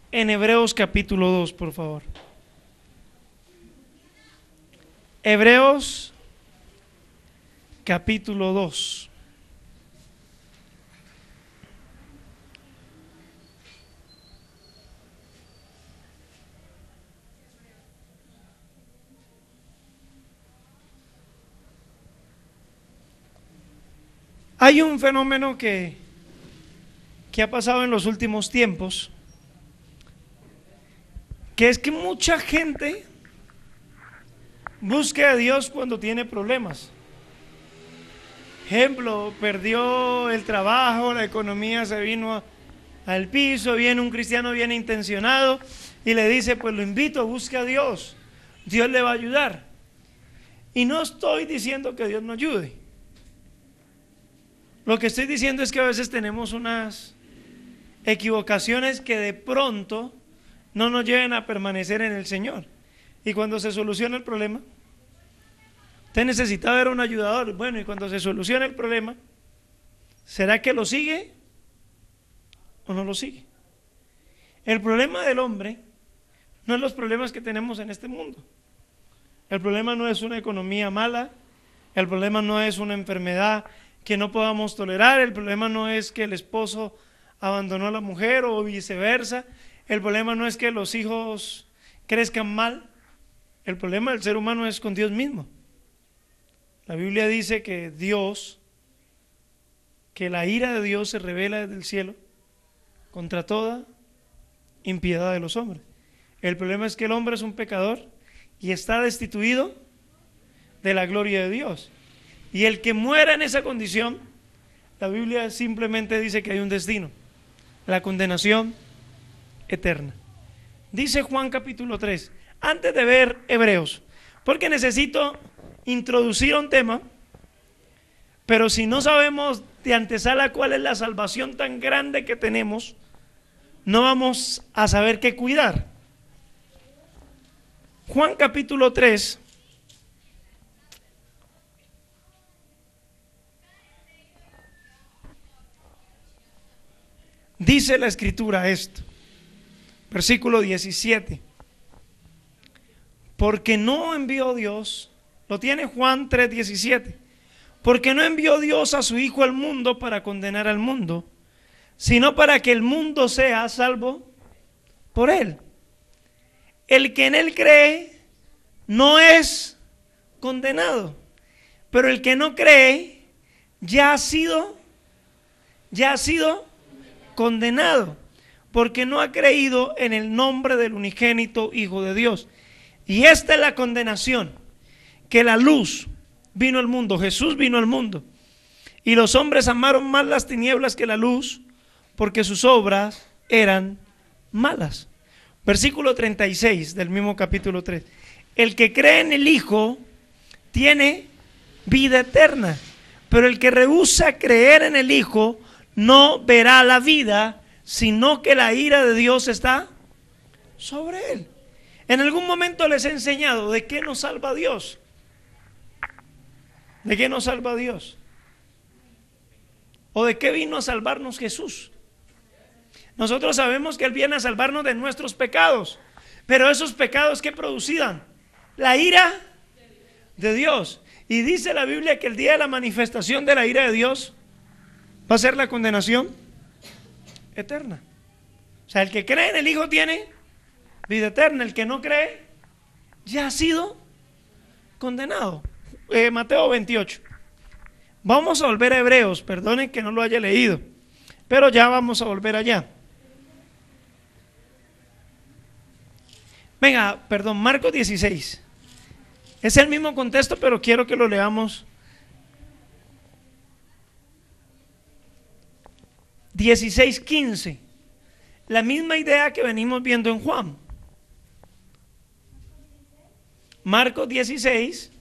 en Hebreos capítulo 2, por favor. Hebreos capítulo 2. Hay un fenómeno que ha pasado en los últimos tiempos, que es que mucha gente busca a Dios cuando tiene problemas. Ejemplo, perdió el trabajo, la economía se vino al piso, viene un cristiano bien intencionado y le dice, pues lo invito, busque a Dios, Dios le va a ayudar. Y no estoy diciendo que Dios no ayude. Lo que estoy diciendo es que a veces tenemos unas equivocaciones que de pronto no nos lleven a permanecer en el Señor. Y cuando se soluciona el problema, usted necesita ver a un ayudador. Bueno, y cuando se soluciona el problema, ¿será que lo sigue o no lo sigue? El problema del hombre no es los problemas que tenemos en este mundo. El problema no es una economía mala, el problema no es una enfermedad que no podamos tolerar, el problema no es que el esposo abandonó a la mujer o viceversa, el problema no es que los hijos crezcan mal, el problema del ser humano es con Dios mismo. La Biblia dice que la ira de Dios se revela desde el cielo contra toda impiedad de los hombres. El problema es que el hombre es un pecador y está destituido de la gloria de Dios. Y el que muera en esa condición, la Biblia simplemente dice que hay un destino, la condenación eterna. Dice Juan capítulo 3, antes de ver Hebreos, porque necesito introducir un tema, pero si no sabemos de antesala cuál es la salvación tan grande que tenemos, no vamos a saber qué cuidar. Juan capítulo 3, dice la escritura esto, versículo 17, porque no envió Dios, lo tiene Juan 3:17, porque no envió Dios a su Hijo al mundo para condenar al mundo, sino para que el mundo sea salvo por él. El que en él cree no es condenado, pero el que no cree ya ha sido condenado, porque no ha creído en el nombre del unigénito Hijo de Dios. Y esta es la condenación, que la luz vino al mundo, Jesús vino al mundo, y los hombres amaron más las tinieblas que la luz, porque sus obras eran malas. Versículo 36 del mismo capítulo 3. El que cree en el Hijo tiene vida eterna, pero el que rehúsa creer en el Hijo no verá la vida, sino que la ira de Dios está sobre él. En algún momento les he enseñado de qué nos salva Dios. ¿De qué nos salva Dios? ¿O de qué vino a salvarnos Jesús? Nosotros sabemos que Él viene a salvarnos de nuestros pecados, pero esos pecados ¿qué producían? La ira de Dios. Y dice la Biblia que el día de la manifestación de la ira de Dios va a ser la condenación eterna. O sea, el que cree en el Hijo tiene vida eterna, el que no cree ya ha sido condenado. Mateo 28. Vamos a volver a Hebreos, perdonen que no lo haya leído, pero ya vamos a volver allá. Venga, perdón, Marcos 16. Es el mismo contexto, pero quiero que lo leamos. 16:15. La misma idea que venimos viendo en Juan. Marcos 16,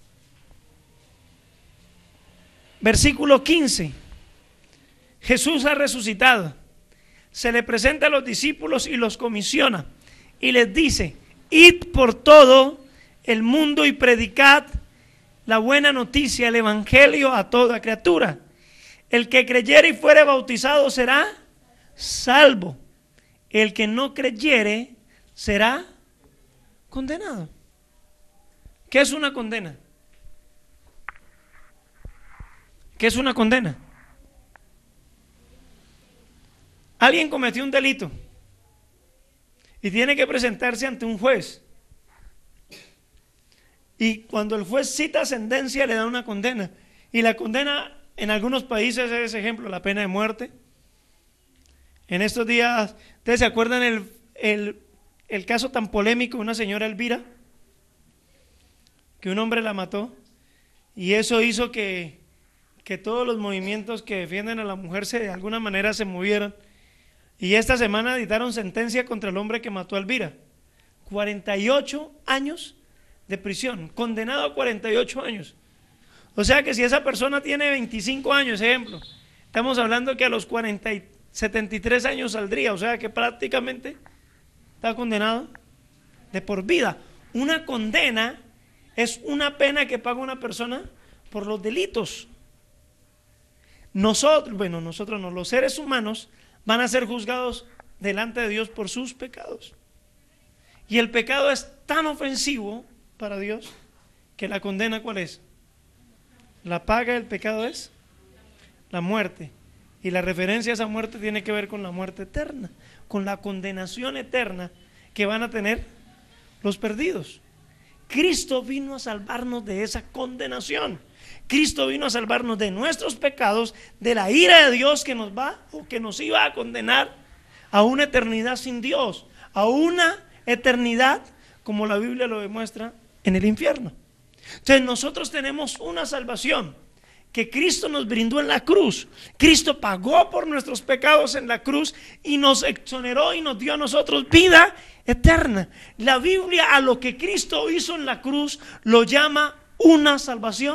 versículo 15. Jesús ha resucitado. Se le presenta a los discípulos y los comisiona. Y les dice: id por todo el mundo y predicad la buena noticia, el evangelio a toda criatura. El que creyere y fuere bautizado será salvo, el que no creyere será condenado. ¿Qué es una condena? ¿Qué es una condena? Alguien cometió un delito y tiene que presentarse ante un juez. Y cuando el juez cita sentencia, le da una condena. Y la condena en algunos países es, ejemplo, la pena de muerte. En estos días, ¿ustedes se acuerdan el caso tan polémico de una señora Elvira? Que un hombre la mató. Y eso hizo que todos los movimientos que defienden a la mujer de alguna manera se movieran. Y esta semana dictaron sentencia contra el hombre que mató a Elvira. 48 años de prisión, condenado a 48 años. O sea que si esa persona tiene 25 años, ejemplo, estamos hablando que a los 73 años saldría, o sea que prácticamente está condenado de por vida. Una condena es una pena que paga una persona por los delitos. Nosotros no, los seres humanos van a ser juzgados delante de Dios por sus pecados. Y el pecado es tan ofensivo para Dios que la condena, ¿cuál es? La paga del pecado es la muerte. Y la referencia a esa muerte tiene que ver con la muerte eterna, con la condenación eterna que van a tener los perdidos. Cristo vino a salvarnos de esa condenación. Cristo vino a salvarnos de nuestros pecados, de la ira de Dios que nos iba a condenar a una eternidad sin Dios, a una eternidad como la Biblia lo demuestra en el infierno. Entonces nosotros tenemos una salvación que Cristo nos brindó en la cruz. Cristo pagó por nuestros pecados en la cruz y nos exoneró y nos dio a nosotros vida eterna. La Biblia a lo que Cristo hizo en la cruz lo llama una salvación.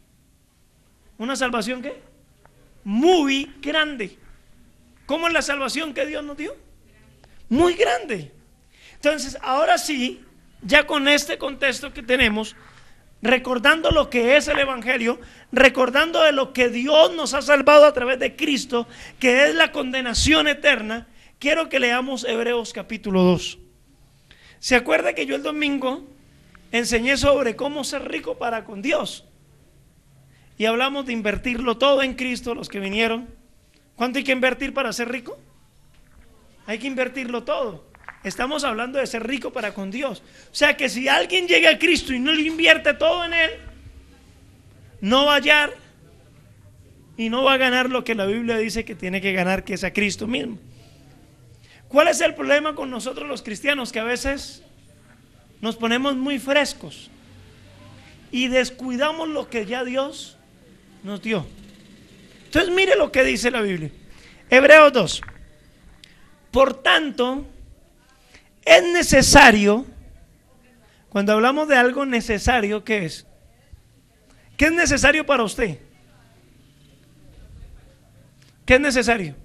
¿Una salvación qué? Muy grande. ¿Cómo es la salvación que Dios nos dio? Muy grande. Entonces, ahora sí, ya con este contexto que tenemos, recordando lo que es el Evangelio, recordando de lo que Dios nos ha salvado a través de Cristo, que es la condenación eterna, quiero que leamos Hebreos capítulo 2. ¿Se acuerda que yo el domingo enseñé sobre cómo ser rico para con Dios? Y hablamos de invertirlo todo en Cristo, los que vinieron. ¿Cuánto hay que invertir para ser rico? Hay que invertirlo todo. Estamos hablando de ser rico para con Dios. O sea que si alguien llega a Cristo y no le invierte todo en Él, no va a hallar y no va a ganar lo que la Biblia dice que tiene que ganar, que es a Cristo mismo. ¿Cuál es el problema con nosotros los cristianos? Que a veces nos ponemos muy frescos y descuidamos lo que ya Dios nos dio. Entonces mire lo que dice la Biblia. Hebreos 2. Por tanto, es necesario, cuando hablamos de algo necesario, ¿qué es? ¿Qué es necesario para usted? ¿Qué es necesario?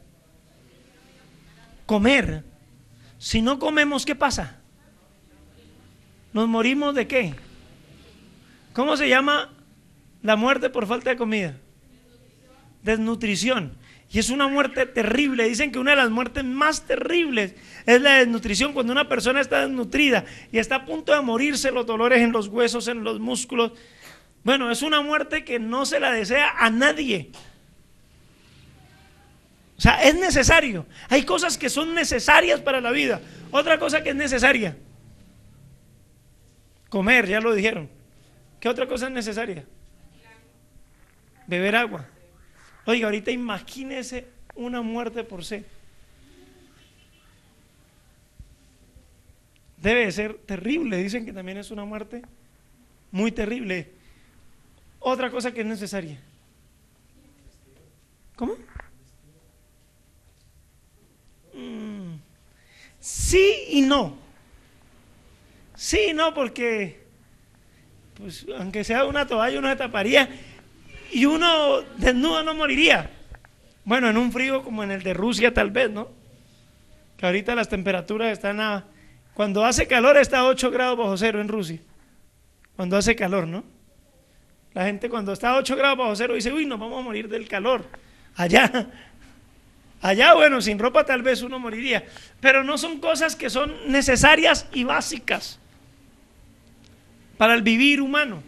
Comer. Si no comemos, ¿qué pasa? ¿Nos morimos de qué? ¿Cómo se llama la muerte por falta de comida? Desnutrición. Y es una muerte terrible. Dicen que una de las muertes más terribles es la desnutrición, cuando una persona está desnutrida y está a punto de morirse, los dolores en los huesos, en los músculos. Bueno, es una muerte que no se la desea a nadie. O sea, es necesario. Hay cosas que son necesarias para la vida. Otra cosa que es necesaria: comer, ya lo dijeron. ¿Qué otra cosa es necesaria? Beber agua. Oiga, ahorita imagínese una muerte por sed. Debe de ser terrible. Dicen que también es una muerte muy terrible. Otra cosa que es necesaria. ¿Cómo? Sí y no. Sí y no, porque pues aunque sea una toalla uno se taparía y uno desnudo no moriría. Bueno, en un frío como en el de Rusia tal vez, ¿no? Que ahorita las temperaturas están cuando hace calor está a 8 grados bajo cero en Rusia. Cuando hace calor, ¿no? La gente cuando está a 8 grados bajo cero dice, uy, nos vamos a morir del calor allá. Allá, bueno, sin ropa tal vez uno moriría, pero no son cosas que son necesarias y básicas para el vivir humano.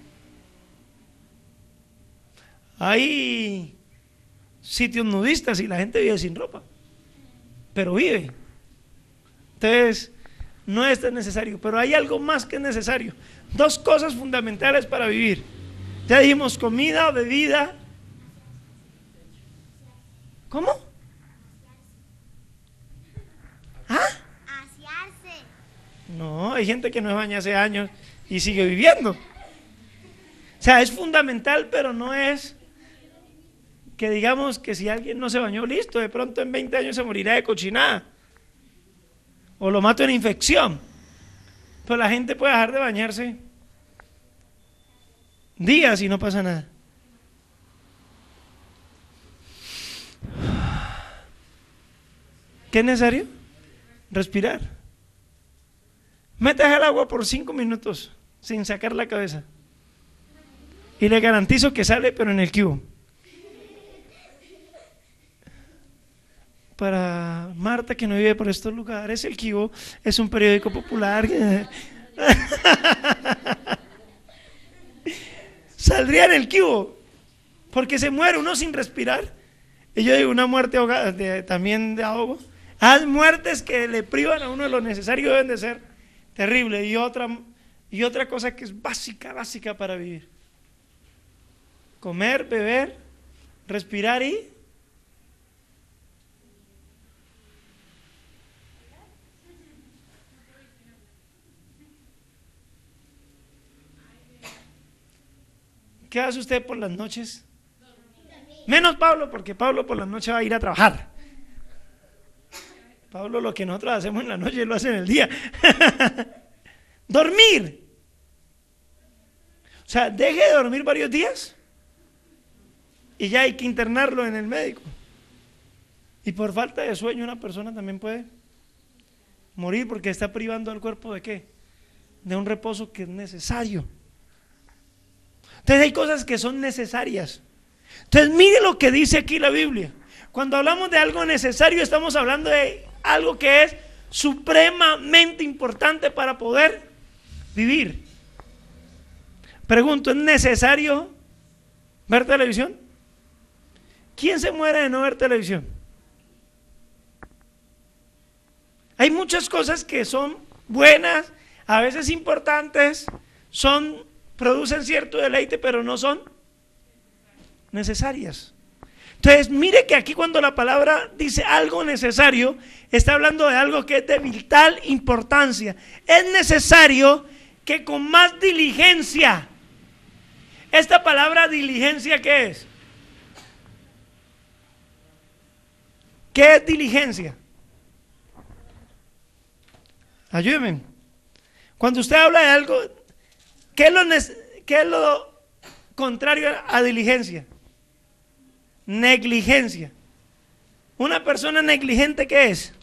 Hay sitios nudistas y la gente vive sin ropa, pero vive. Entonces, no es tan necesario, pero hay algo más que necesario. Dos cosas fundamentales para vivir. Ya dijimos comida, bebida. ¿Cómo? ¿Ah? Asearse. No, hay gente que no se baña hace años y sigue viviendo. O sea, es fundamental, pero no es que digamos que si alguien no se bañó, listo, de pronto en 20 años se morirá de cochinada o lo mato en infección. Pero la gente puede dejar de bañarse días y no pasa nada. ¿Qué es necesario? Respirar. Metas el agua por 5 minutos sin sacar la cabeza y le garantizo que sale, pero en el cubo. Para Marta, que no vive por estos lugares, el Cubo es un periódico popular. Saldría en el Cubo, porque se muere uno sin respirar. Y yo digo, una muerte ahogada, también de ahogo. Hay muertes que le privan a uno de lo necesario, deben de ser terribles. Y otra cosa que es básica para vivir: comer, beber, respirar y ¿qué hace usted por las noches? Menos Pablo, porque Pablo por las noches va a ir a trabajar. Pablo lo que nosotros hacemos en la noche lo hace en el día. Dormir. O sea, deje de dormir varios días y ya hay que internarlo en el médico. Y por falta de sueño una persona también puede morir porque está privando al cuerpo de ¿qué? De un reposo que es necesario. Entonces hay cosas que son necesarias. Entonces mire lo que dice aquí la Biblia. Cuando hablamos de algo necesario, estamos hablando de algo que es supremamente importante para poder vivir. Pregunto, ¿es necesario ver televisión? ¿Quién se muere de no ver televisión? Hay muchas cosas que son buenas, a veces importantes, producen cierto deleite, pero no son necesarias. Entonces, mire que aquí cuando la palabra dice algo necesario, está hablando de algo que es de vital importancia. Es necesario que con más diligencia. Esta palabra diligencia, ¿qué es? ¿Qué es diligencia? Ayúdenme. Cuando usted habla de algo, ¿qué es lo contrario a diligencia? Negligencia. Una persona negligente, ¿qué es?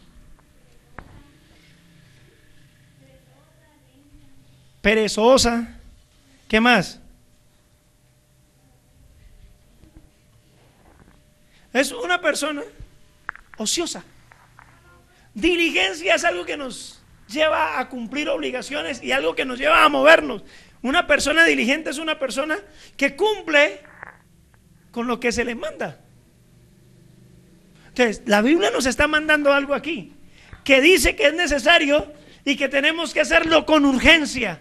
Perezosa. ¿Qué más? Es una persona ociosa. Diligencia es algo que nos lleva a cumplir obligaciones y algo que nos lleva a movernos. Una persona diligente es una persona que cumple con lo que se le manda. Entonces, la Biblia nos está mandando algo aquí que dice que es necesario y que tenemos que hacerlo con urgencia.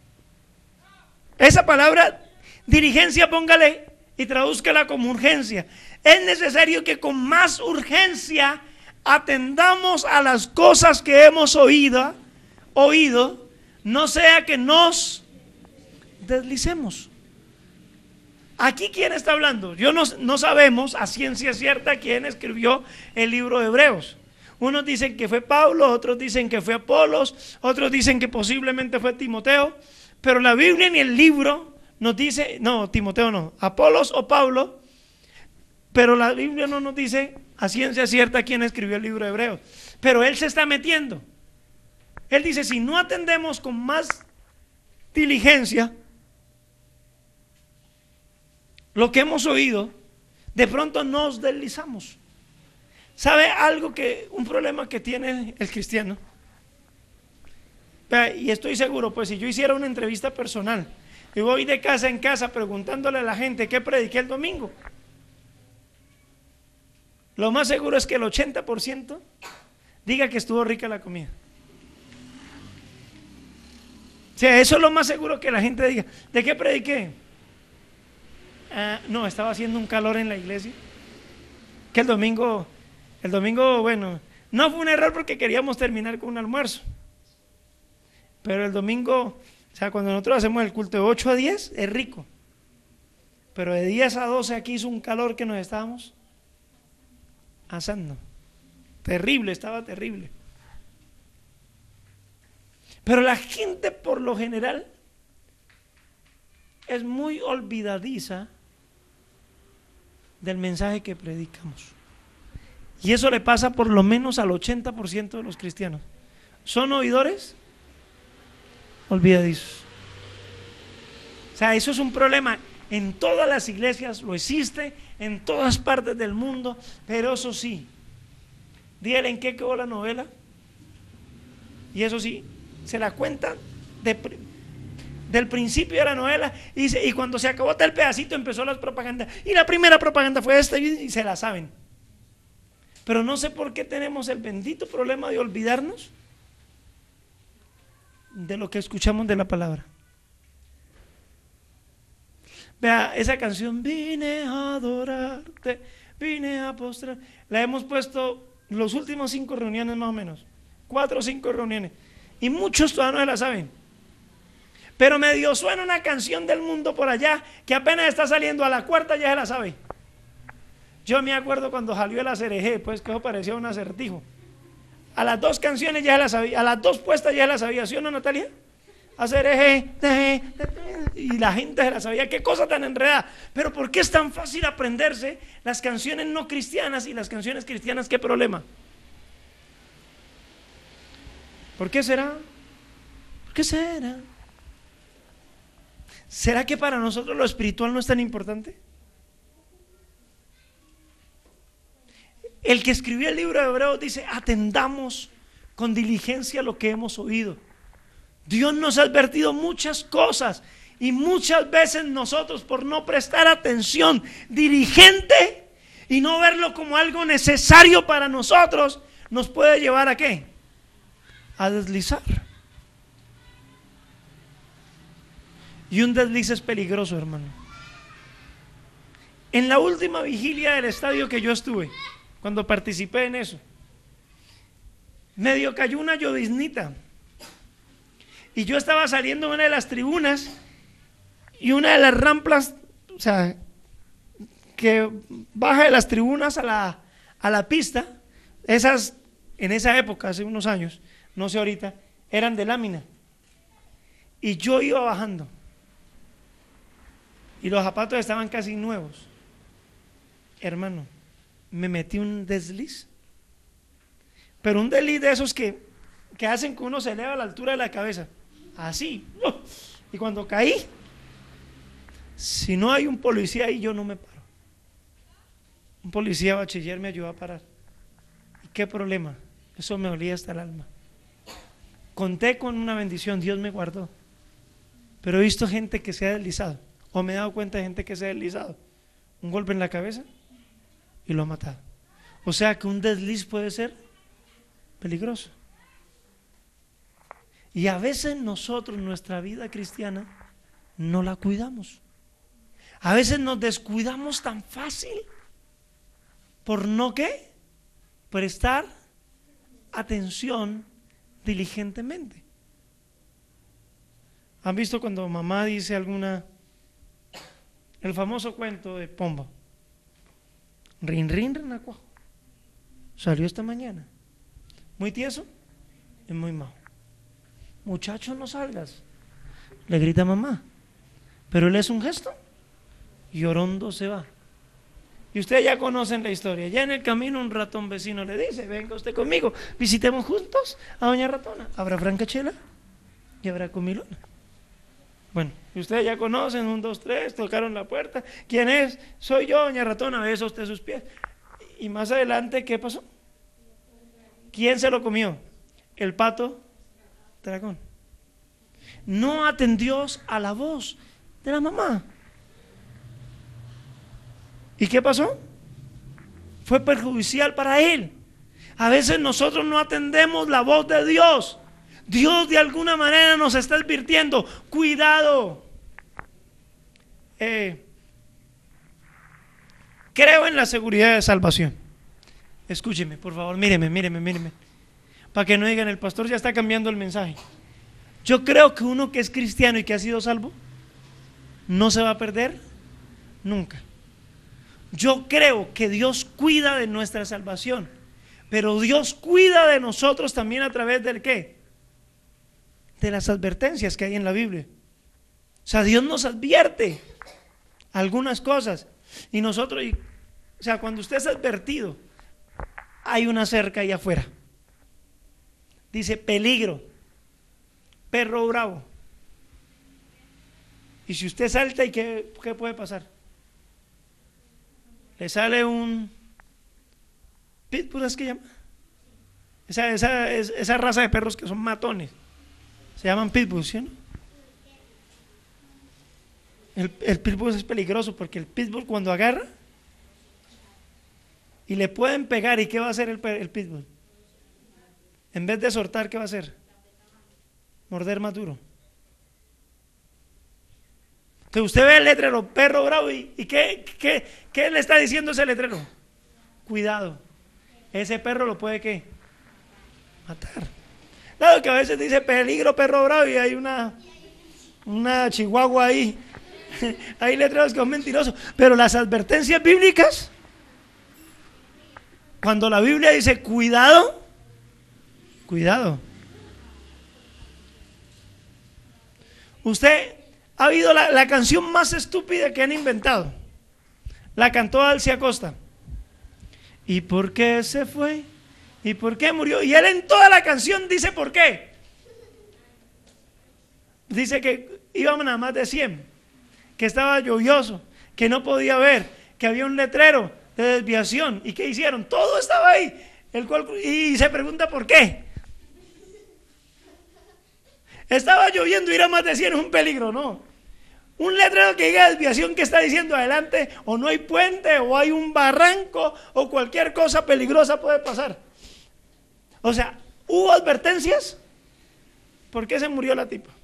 Esa palabra diligencia, póngale y tradúzcala como urgencia. Es necesario que con más urgencia atendamos a las cosas que hemos oído, no sea que nos deslicemos. Aquí, ¿quién está hablando? No sabemos a ciencia cierta quién escribió el libro de Hebreos. Unos dicen que fue Pablo, otros dicen que fue Apolos, otros dicen que posiblemente fue Timoteo, pero la Biblia ni el libro nos dice, no, Timoteo no, Apolos o Pablo, pero la Biblia no nos dice a ciencia cierta quién escribió el libro de Hebreos. Pero él se está metiendo. Él dice, si no atendemos con más diligencia lo que hemos oído, de pronto nos deslizamos. ¿Sabe algo un problema que tiene el cristiano? Y estoy seguro, pues si yo hiciera una entrevista personal y voy de casa en casa preguntándole a la gente qué prediqué el domingo, lo más seguro es que el 80% diga que estuvo rica la comida. O sea, eso es lo más seguro, que la gente diga. ¿De qué prediqué? No, estaba haciendo un calor en la iglesia. Que el domingo, bueno, no fue un error porque queríamos terminar con un almuerzo. Pero el domingo, o sea, cuando nosotros hacemos el culto de 8 a 10, es rico. Pero de 10 a 12 aquí hizo un calor que nos estábamos asando. Terrible, estaba terrible. Pero la gente por lo general es muy olvidadiza del mensaje que predicamos. Y eso le pasa por lo menos al 80% de los cristianos. Son oidores olvidadizos. O sea, eso es un problema. En todas las iglesias lo existe, en todas partes del mundo, pero eso sí, dígale en qué quedó la novela, y eso sí, se la cuentan del principio de la novela, y dice, y cuando se acabó tal pedacito empezó la propaganda, y la primera propaganda fue esta, y se la saben. Pero no sé por qué tenemos el bendito problema de olvidarnos de lo que escuchamos de la palabra. Vea, esa canción, vine a adorarte, vine a postrar, la hemos puesto los últimos 5 reuniones más o menos, 4 o 5 reuniones, y muchos todavía no se la saben. Pero medio suena una canción del mundo por allá que apenas está saliendo, a la cuarta ya se la sabe. Yo me acuerdo cuando salió el Acerejé, pues que eso parecía un acertijo. A las 2 canciones ya se la sabía, a las 2 puestas ya se la sabía, ¿sí o no, Natalia? Acerejé, y la gente se la sabía. Qué cosa tan enredada. Pero ¿por qué es tan fácil aprenderse las canciones no cristianas y las canciones cristianas? ¿Qué problema? ¿Por qué será? ¿Por qué será? ¿Será que para nosotros lo espiritual no es tan importante? El que escribió el libro de Hebreos dice: atendamos con diligencia lo que hemos oído. Dios nos ha advertido muchas cosas, y muchas veces nosotros, por no prestar atención diligente y no verlo como algo necesario para nosotros, nos puede llevar ¿a qué? A deslizar. Y un desliz es peligroso, hermano. En la última vigilia del estadio que yo estuve, cuando participé en eso, medio cayó una lloviznita, y yo estaba saliendo de una de las tribunas, y una de las rampas, o sea, que baja de las tribunas a la pista, esas en esa época, hace unos años, no sé ahorita, eran de lámina, y yo iba bajando, y los zapatos estaban casi nuevos. Hermano, me metí un desliz, pero un desliz de esos que hacen que uno se eleva a la altura de la cabeza, así, y cuando caí, si no hay un policía ahí, yo no me paro. Un policía bachiller me ayudó a parar. ¿Y qué problema? Eso me olía hasta el alma. Conté con una bendición, Dios me guardó, pero he visto gente que se ha deslizado, o me he dado cuenta de gente que se ha deslizado, un golpe en la cabeza y lo ha matado. O sea que un desliz puede ser peligroso. Y a veces nosotros, nuestra vida cristiana, no la cuidamos. A veces nos descuidamos tan fácil por no ¿qué? Prestar atención diligentemente. ¿Han visto cuando mamá dice el famoso cuento de Pomba? Rin, rin, renacuajo. Salió esta mañana. Muy tieso y muy majo. Muchacho, no salgas, le grita mamá, pero él es un gesto y orondo se va. Y ustedes ya conocen la historia. Ya en el camino un ratón vecino le dice: venga usted conmigo, visitemos juntos a doña Ratona. Habrá francachela y habrá comilona. Bueno, y ustedes ya conocen, 1, 2, 3, tocaron la puerta. ¿Quién es? Soy yo, doña Ratona. Besa usted sus pies. Y más adelante, ¿qué pasó? ¿Quién se lo comió? El pato dragón. No atendió a la voz de la mamá. ¿Y qué pasó? Fue perjudicial para él. A veces nosotros no atendemos la voz de Dios. Dios de alguna manera nos está advirtiendo: cuidado. Creo en la seguridad de salvación. Escúcheme, por favor, míreme. Para que no digan, el pastor ya está cambiando el mensaje. Yo creo que uno que es cristiano y que ha sido salvo no se va a perder nunca. Yo creo que Dios cuida de nuestra salvación, pero Dios cuida de nosotros también a través del ¿qué? De las advertencias que hay en la Biblia. O sea, Dios nos advierte algunas cosas y nosotros, o sea, cuando usted es advertido, hay una cerca ahí afuera. Dice peligro, perro bravo. Y si usted salta, ¿y qué puede pasar? Le sale un pitbull, ¿es que llama? Esa raza de perros que son matones, se llaman pitbulls, ¿sí, no? El pitbull es peligroso porque el pitbull cuando agarra y le pueden pegar, ¿y qué va a hacer el pitbull? En vez de soltar, ¿qué va a hacer? Morder más duro. Entonces usted ve el letrero, perro bravo, ¿y qué le está diciendo ese letrero? Cuidado, ese perro lo puede ¿qué? Matar. Claro que a veces dice peligro, perro bravo, y hay una chihuahua ahí. Hay letreros que son mentirosos, pero las advertencias bíblicas, cuando la Biblia dice cuidado, usted ha habido la canción más estúpida que han inventado, la cantó Alcia Costa. ¿Y por qué se fue? ¿Y por qué murió? Y él en toda la canción dice por qué. Dice que íbamos nada más de 100, que estaba lluvioso, que no podía ver, que había un letrero de desviación. ¿Y qué hicieron? Todo estaba ahí. Y se pregunta por qué. Estaba lloviendo y ir a más de 100 es un peligro, no. Un letrero que diga desviación, que está diciendo adelante, o no hay puente, o hay un barranco, o cualquier cosa peligrosa puede pasar. O sea, ¿hubo advertencias? ¿Por qué se murió la tipa?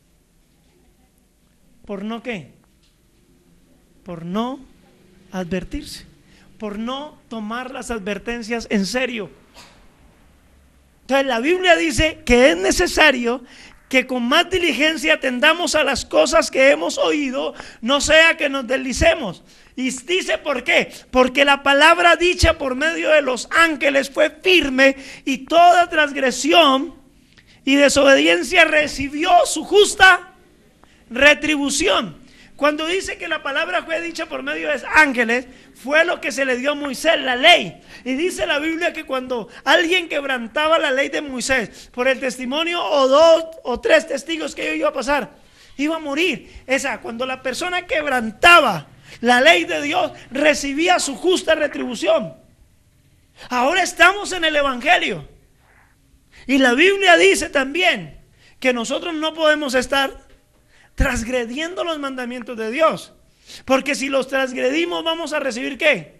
¿Por no qué? Por no advertirse, por no tomar las advertencias en serio. Entonces la Biblia dice que es necesario que con más diligencia atendamos a las cosas que hemos oído, no sea que nos deslicemos. Y dice ¿por qué? Porque la palabra dicha por medio de los ángeles fue firme, y toda transgresión y desobediencia recibió su justa retribución. Cuando dice que la palabra fue dicha por medio de ángeles, fue lo que se le dio a Moisés, la ley. Y dice la Biblia que cuando alguien quebrantaba la ley de Moisés por el testimonio o 2 o 3 testigos que iba a pasar, iba a morir. Cuando la persona quebrantaba la ley de Dios, recibía su justa retribución. Ahora estamos en el Evangelio, y la Biblia dice también que nosotros no podemos estar transgrediendo los mandamientos de Dios, porque si los transgredimos vamos a recibir ¿qué?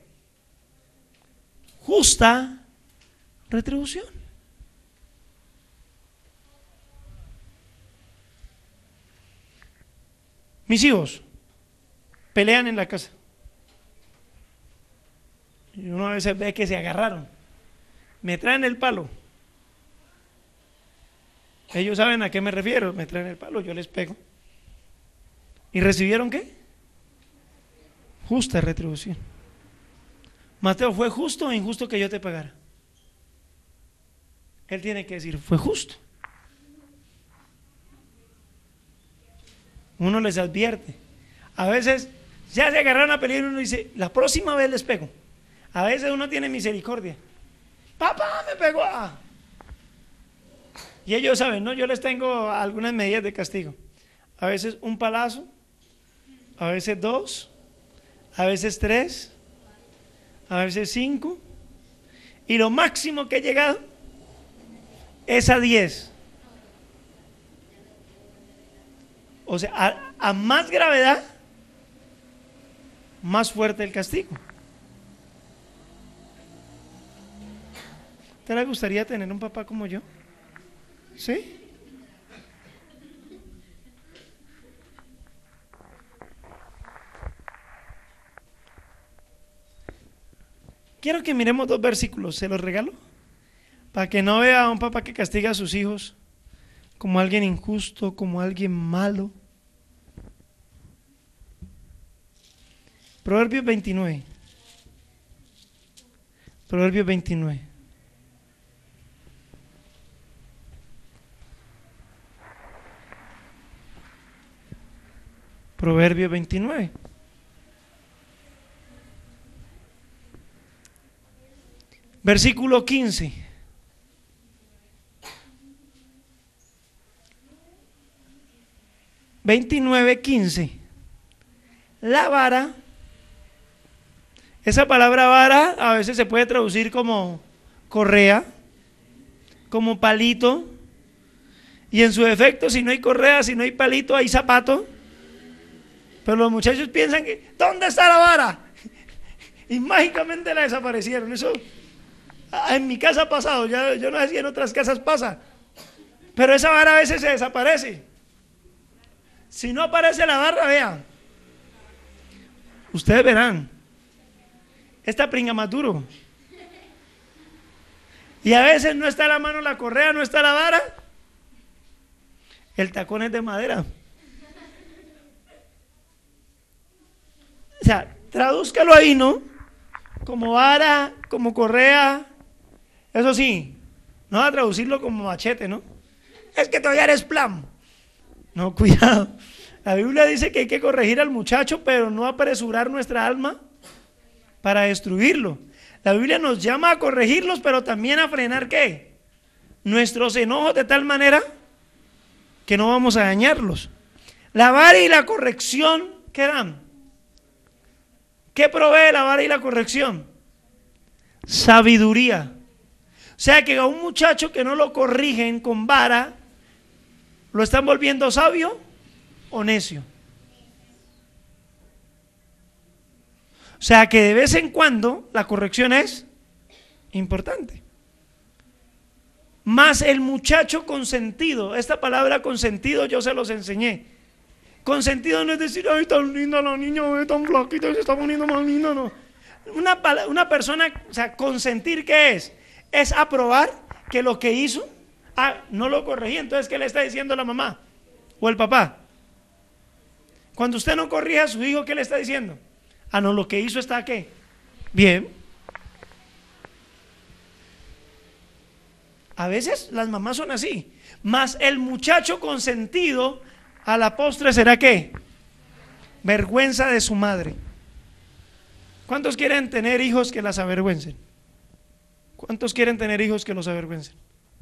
Justa retribución. Mis hijos pelean en la casa y uno a veces ve que se agarraron, me traen el palo, ellos saben a qué me refiero, me traen el palo, yo les pego. ¿Y recibieron qué? Justa retribución. Mateo, ¿fue justo o injusto que yo te pagara? Él tiene que decir, fue justo. Uno les advierte. A veces ya se agarraron a pelear y uno dice, la próxima vez les pego. A veces uno tiene misericordia. Papá me pegó. Y ellos saben, ¿no? Yo les tengo algunas medidas de castigo. A veces un palazo, a veces 2, a veces 3, a veces 5, Y lo máximo que he llegado es a 10. O sea, a más gravedad, más fuerte el castigo. ¿Te le gustaría tener un papá como yo? ¿Sí? Quiero que miremos 2 versículos, se los regalo, para que no vea a un papá que castiga a sus hijos como alguien injusto, como alguien malo. Proverbios 29. Proverbios 29. Proverbios 29. Versículo 15. La vara, esa palabra vara a veces se puede traducir como correa, como palito, y en su defecto, si no hay correa, si no hay palito, hay zapato. Pero los muchachos piensan que, ¿dónde está la vara? Y mágicamente la desaparecieron. Eso en mi casa ha pasado, yo no sé si en otras casas pasa, pero esa vara a veces se desaparece. Si no aparece la barra, vean, ustedes verán, esta pringa más duro. Y a veces no está la mano la correa, no está la vara, el tacón es de madera. O sea, tradúzcalo ahí, ¿no? Como vara, como correa. Eso sí, no va a traducirlo como machete, ¿no? Es que todavía eres plan. No, cuidado. La Biblia dice que hay que corregir al muchacho, pero no apresurar nuestra alma para destruirlo. La Biblia nos llama a corregirlos, pero también a frenar ¿qué? Nuestros enojos de tal manera que no vamos a dañarlos. La vara y la corrección, ¿qué dan? ¿Qué provee la vara y la corrección? Sabiduría. O sea que a un muchacho que no lo corrigen con vara, ¿lo están volviendo sabio o necio? O sea que de vez en cuando la corrección es importante. Más el muchacho consentido. Esta palabra consentido yo se los enseñé. Consentido no es decir, ay, tan linda la niña, tan flaquita, se está poniendo más linda, no. Una persona, o sea, consentir, ¿qué es? Es aprobar que lo que hizo, no lo corregí. Entonces, ¿qué le está diciendo la mamá o el papá? Cuando usted no corrige a su hijo, ¿qué le está diciendo? No, lo que hizo está, ¿qué? Bien. A veces las mamás son así. Más el muchacho consentido, a la postre será, ¿qué? Vergüenza de su madre. ¿Cuántos quieren tener hijos que las avergüencen? ¿Cuántos quieren tener hijos que los avergüencen?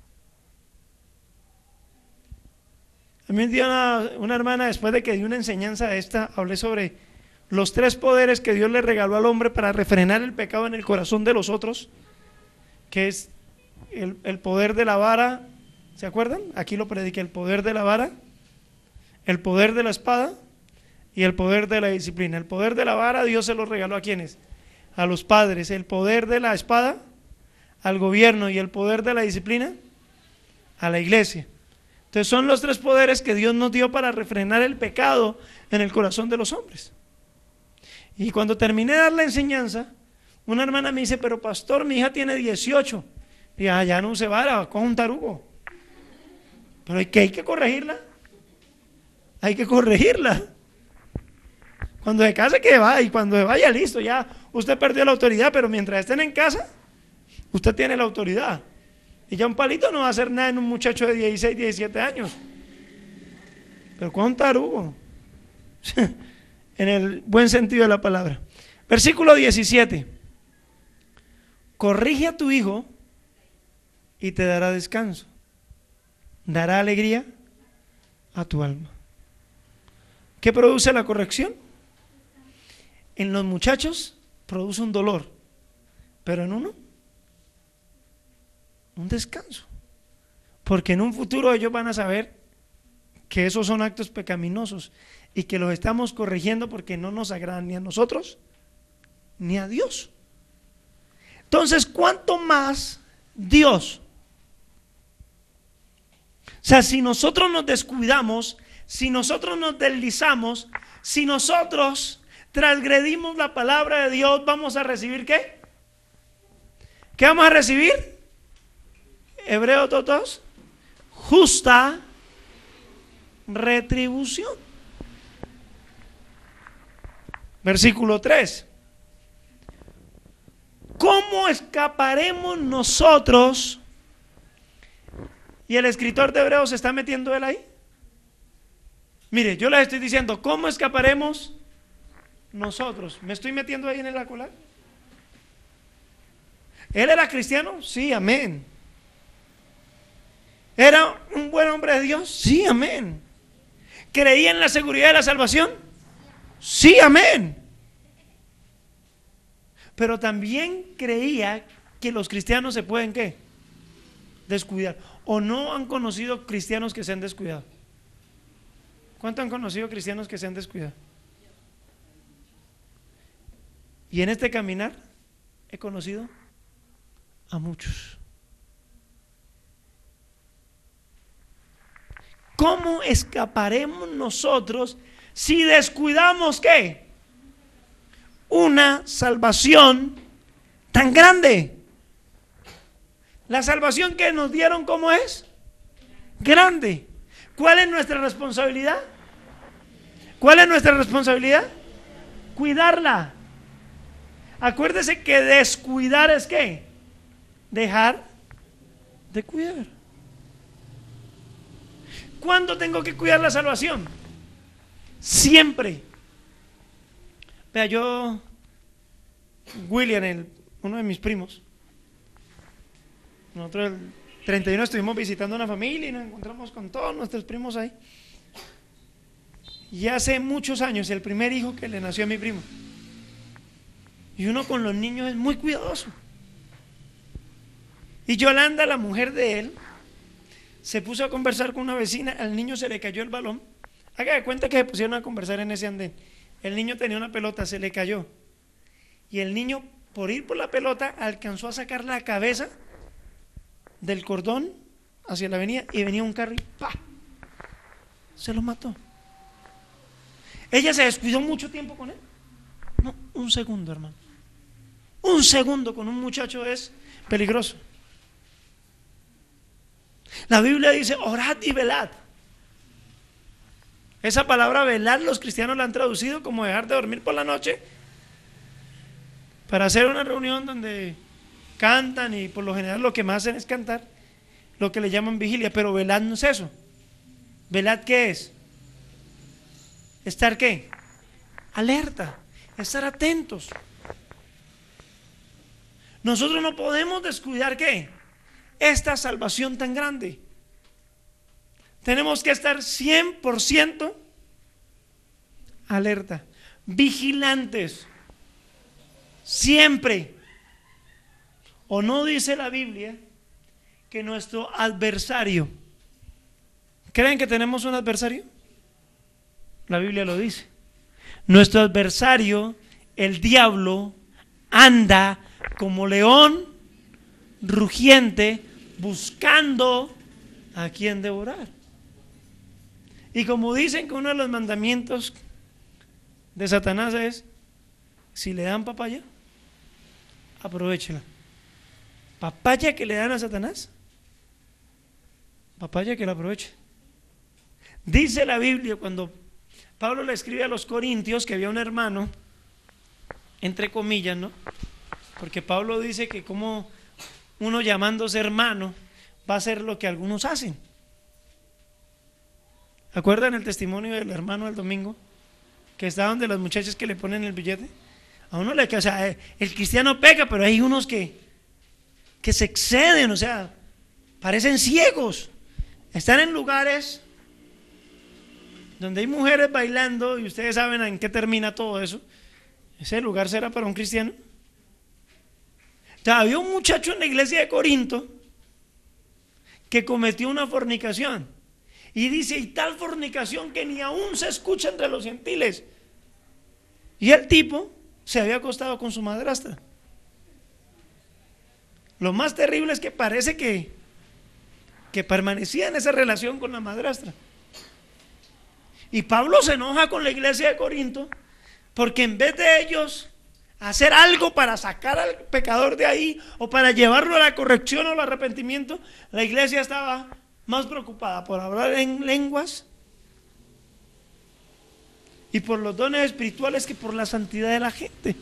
A mí un día una hermana, después de que di una enseñanza de esta, hablé sobre los 3 poderes que Dios le regaló al hombre para refrenar el pecado en el corazón de los otros, que es el poder de la vara. ¿Se acuerdan? Aquí lo prediqué: el poder de la vara, el poder de la espada y el poder de la disciplina. El poder de la vara Dios se lo regaló ¿a quiénes? A los padres. El poder de la espada al gobierno, y el poder de la disciplina a la iglesia. Entonces son los 3 poderes que Dios nos dio para refrenar el pecado en el corazón de los hombres. Y cuando terminé de dar la enseñanza, una hermana me dice, pero pastor, mi hija tiene 18. Y ya no use vara, coja un tarugo. Pero hay que corregirla. Hay que corregirla. Cuando se case que va, y cuando se vaya, listo, ya usted perdió la autoridad, pero mientras estén en casa, usted tiene la autoridad. Y ya un palito no va a hacer nada en un muchacho de 16, 17 años. Pero con un tarugo. En el buen sentido de la palabra. Versículo 17. Corrige a tu hijo y te dará descanso. Dará alegría a tu alma. ¿Qué produce la corrección? En los muchachos produce un dolor, pero en uno un descanso. Porque en un futuro ellos van a saber que esos son actos pecaminosos y que los estamos corrigiendo porque no nos agradan ni a nosotros ni a Dios. Entonces, ¿cuánto más Dios? O sea, si nosotros nos descuidamos, si nosotros nos deslizamos, si nosotros transgredimos la palabra de Dios, ¿vamos a recibir qué? ¿Qué vamos a recibir? Hebreos 2:2, justa retribución. Versículo 3. ¿Cómo escaparemos nosotros? Y el escritor de Hebreos se está metiendo él ahí. Mire, yo les estoy diciendo, ¿cómo escaparemos nosotros? ¿Me estoy metiendo ahí en el acular? ¿Él era cristiano? Sí, amén. ¿Era un buen hombre de Dios? Sí, amén. ¿Creía en la seguridad de la salvación? Sí, amén. Pero también creía que los cristianos se pueden, ¿qué? Descuidar. ¿O no han conocido cristianos que se han descuidado? ¿Cuánto han conocido cristianos que se han descuidado? Y en este caminar he conocido a muchos. ¿Cómo escaparemos nosotros si descuidamos qué? Una salvación tan grande. La salvación que nos dieron, ¿cómo es? Grande. ¿Cuál es nuestra responsabilidad? ¿Cuál es nuestra responsabilidad? Cuidarla. Acuérdese que descuidar es ¿qué? Dejar de cuidar. ¿Cuándo tengo que cuidar la salvación? Siempre. Vea, William, uno de mis primos, nosotros el 31 estuvimos visitando una familia y nos encontramos con todos nuestros primos ahí. Y hace muchos años, el primer hijo que le nació a mi primo. Y uno con los niños es muy cuidadoso. Y Yolanda, la mujer de él, se puso a conversar con una vecina, al niño se le cayó el balón. Haga de cuenta que se pusieron a conversar en ese andén. El niño tenía una pelota, se le cayó. Y el niño, por ir por la pelota, alcanzó a sacar la cabeza del cordón hacia la avenida y venía un carro y ¡pa! Se lo mató. Ella se descuidó mucho tiempo con él. No, un segundo, hermano. Un segundo con un muchacho es peligroso. La Biblia dice, orad y velad. Esa palabra velar los cristianos la han traducido como dejar de dormir por la noche para hacer una reunión donde cantan y por lo general lo que más hacen es cantar, lo que le llaman vigilia, pero velad no es eso. ¿Velad qué es? ¿Estar qué? Alerta, estar atentos. Nosotros no podemos descuidar ¿qué? Esta salvación tan grande. Tenemos que estar 100% alerta, vigilantes, siempre. ¿O no dice la Biblia que nuestro adversario? ¿Creen que tenemos un adversario? La Biblia lo dice. Nuestro adversario, el diablo, anda como león rugiente buscando a quien devorar. Y como dicen que uno de los mandamientos de Satanás es, si le dan papaya, aprovéchela. Papaya que le dan a Satanás, papaya que la aproveche. Dice la Biblia, cuando Pablo le escribe a los Corintios, que había un hermano, entre comillas, ¿no? Porque Pablo dice que como uno llamándose hermano va a hacer lo que algunos hacen. ¿Acuerdan el testimonio del hermano del domingo? Que está donde las muchachas que le ponen el billete. A uno le, o sea, el cristiano peca, pero hay unos que se exceden, o sea, parecen ciegos. Están en lugares donde hay mujeres bailando y ustedes saben en qué termina todo eso. ¿Ese lugar será para un cristiano? O sea, había un muchacho en la iglesia de Corinto que cometió una fornicación. Y dice, y tal fornicación que ni aún se escucha entre los gentiles. Y el tipo se había acostado con su madrastra. Lo más terrible es que parece que permanecía en esa relación con la madrastra. Y Pablo se enoja con la iglesia de Corinto porque en vez de ellos hacer algo para sacar al pecador de ahí o para llevarlo a la corrección o al arrepentimiento, la iglesia estaba más preocupada por hablar en lenguas y por los dones espirituales que por la santidad de la gente.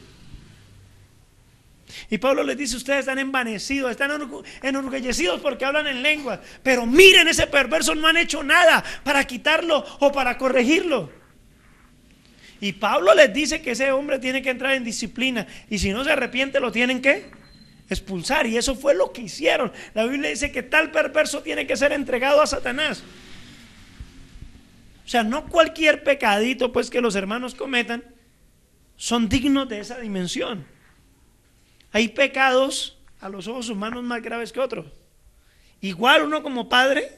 Y Pablo les dice, ustedes están envanecidos, están enorgullecidos porque hablan en lenguas, pero miren, ese perverso no han hecho nada para quitarlo o para corregirlo. Y Pablo les dice que ese hombre tiene que entrar en disciplina, y si no se arrepiente lo tienen que expulsar, y eso fue lo que hicieron. La Biblia dice que tal perverso tiene que ser entregado a Satanás. O sea, no cualquier pecadito pues que los hermanos cometan son dignos de esa dimensión. Hay pecados a los ojos humanos más graves que otros. Igual uno como padre,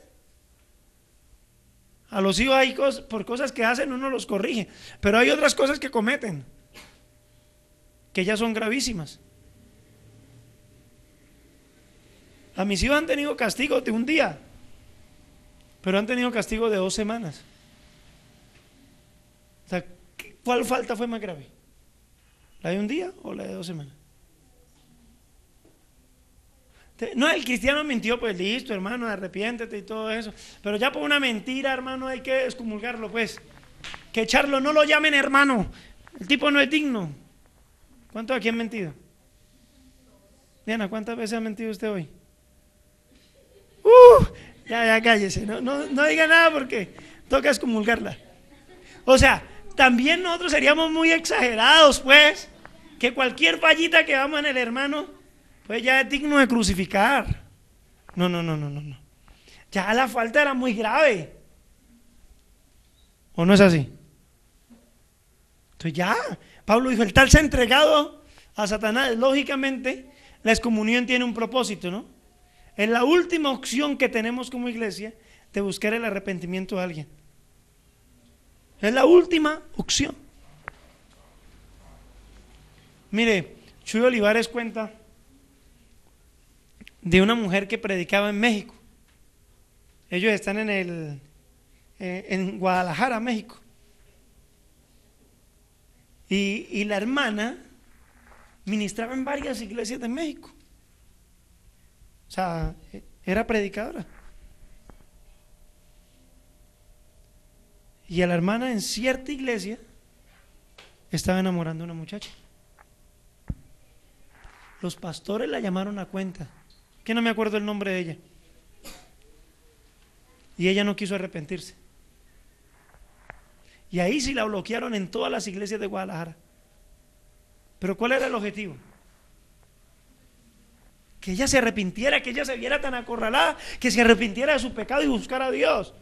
a los hijos hay cosas, por cosas que hacen uno los corrige, pero hay otras cosas que cometen que ya son gravísimas. A mis hijos han tenido castigo de un día, pero han tenido castigo de 2 semanas. O sea, ¿cuál falta fue más grave? ¿La de un día o la de 2 semanas? No, el cristiano mintió, pues listo, hermano, arrepiéntete y todo eso. Pero ya por una mentira, hermano, hay que excomulgarlo, pues. Que echarlo, no lo llamen hermano. El tipo no es digno. ¿Cuántos aquí han mentido? Diana, ¿cuántas veces ha mentido usted hoy? Ya cállese, no diga nada porque toca excomulgarla. O sea, también nosotros seríamos muy exagerados, pues, que cualquier fallita que vamos en el hermano pues ya es digno de crucificar. No. Ya la falta era muy grave. ¿O no es así? Entonces ya, Pablo dijo, el tal se ha entregado a Satanás. Lógicamente, la excomunión tiene un propósito, ¿no? Es la última opción que tenemos como iglesia de buscar el arrepentimiento de alguien. Es la última opción. Mire, Chuy Olivares cuenta de una mujer que predicaba en México. Ellos están en Guadalajara, México. Y la hermana ministraba en varias iglesias de México. O sea, era predicadora. Y a la hermana en cierta iglesia estaba enamorando a una muchacha. Los pastores la llamaron a cuenta, que no me acuerdo el nombre de ella, y ella no quiso arrepentirse, y ahí sí la bloquearon en todas las iglesias de Guadalajara. Pero ¿cuál era el objetivo? Que ella se arrepintiera, que ella se viera tan acorralada, que se arrepintiera de su pecado y buscara a Dios.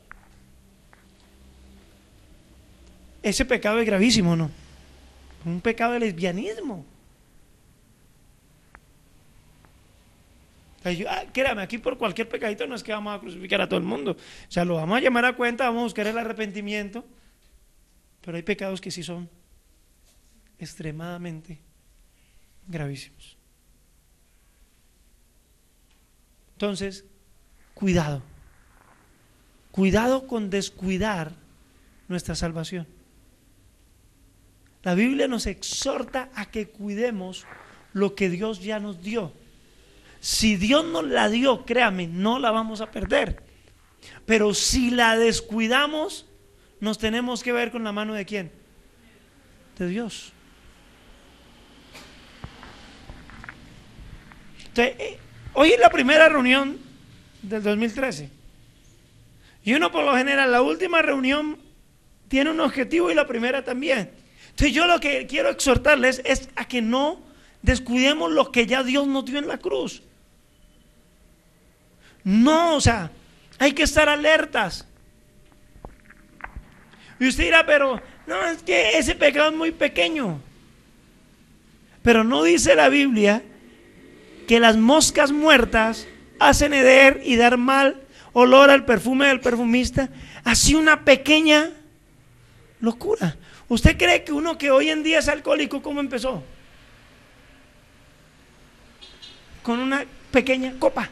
Ese pecado es gravísimo, ¿no? Un pecado de lesbianismo. Créame, aquí por cualquier pecadito no es que vamos a crucificar a todo el mundo. O sea, lo vamos a llamar a cuenta, vamos a buscar el arrepentimiento. Pero hay pecados que sí son extremadamente gravísimos. Entonces, cuidado. Cuidado con descuidar nuestra salvación. La Biblia nos exhorta a que cuidemos lo que Dios ya nos dio. Si Dios nos la dio, créame, no la vamos a perder. Pero si la descuidamos, nos tenemos que ver con la mano de ¿quién? De Dios. Entonces, hoy es la primera reunión del 2013. Y uno por lo general, la última reunión tiene un objetivo y la primera también. Entonces yo lo que quiero exhortarles es a que no descuidemos lo que ya Dios nos dio en la cruz. No, o sea, hay que estar alertas. Y usted dirá, pero no, es que ese pecado es muy pequeño. Pero no dice la Biblia que las moscas muertas hacen heder y dar mal olor al perfume del perfumista, así una pequeña locura. ¿Usted cree que uno que hoy en día es alcohólico, cómo empezó? Con una pequeña copa.